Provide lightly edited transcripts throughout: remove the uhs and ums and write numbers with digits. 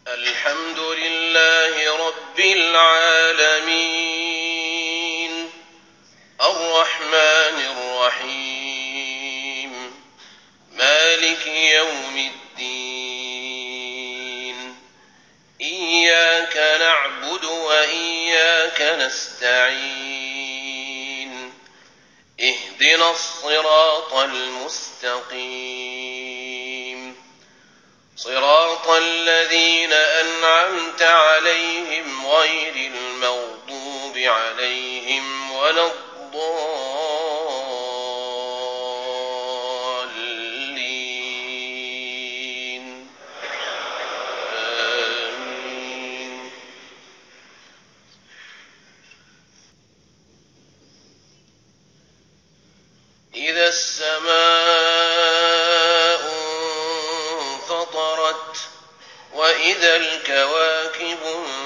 الحمد لله رب العالمين الرحمن الرحيم مالك يوم الدين إياك نعبد وإياك نستعين اهدنا الصراط المستقيم صراط الذين أنعمت عليهم غير المغضوب عليهم ولا الضالين آمين. إذا السماء انفطرت وإذا الكواكب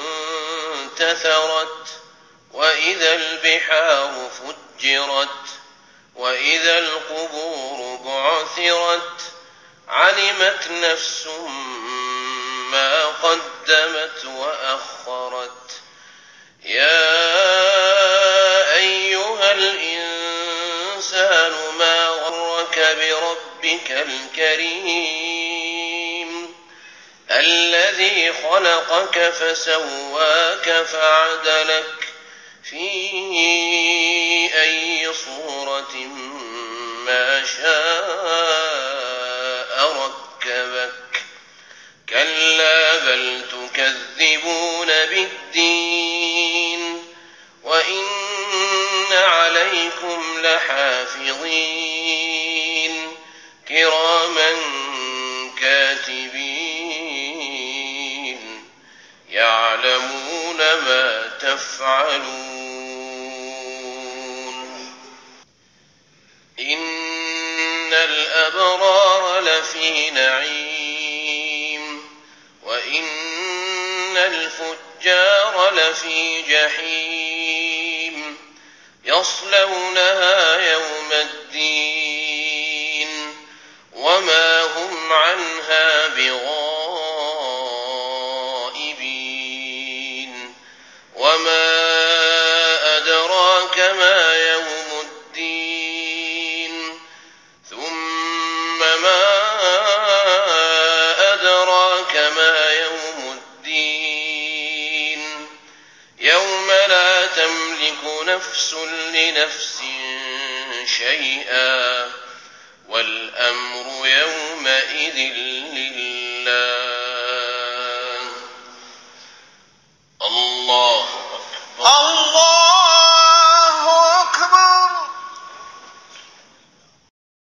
انتثرت وإذا البحار فجرت وإذا القبور بعثرت علمت نفس ما قدمت وأخرت يا أيها الإنسان ما غرك بربك الكريم الذي خلقك فسواك فعدلك في أي صورة ما شاء ركبك كلا بل تكذبون بالدين وإن عليكم لحافظين كراما كاتبين يعلمون ما تفعلون إن الأبرار لفي نعيم وإن الفجار لفي جحيم يصلونها يوم الدين وما هم عنها بغائبين وما أدراك ما يوم الدين ثم ما أدراك ما يوم الدين يوم لا تملك نفس لنفس شيئا والأمر يومئذ لله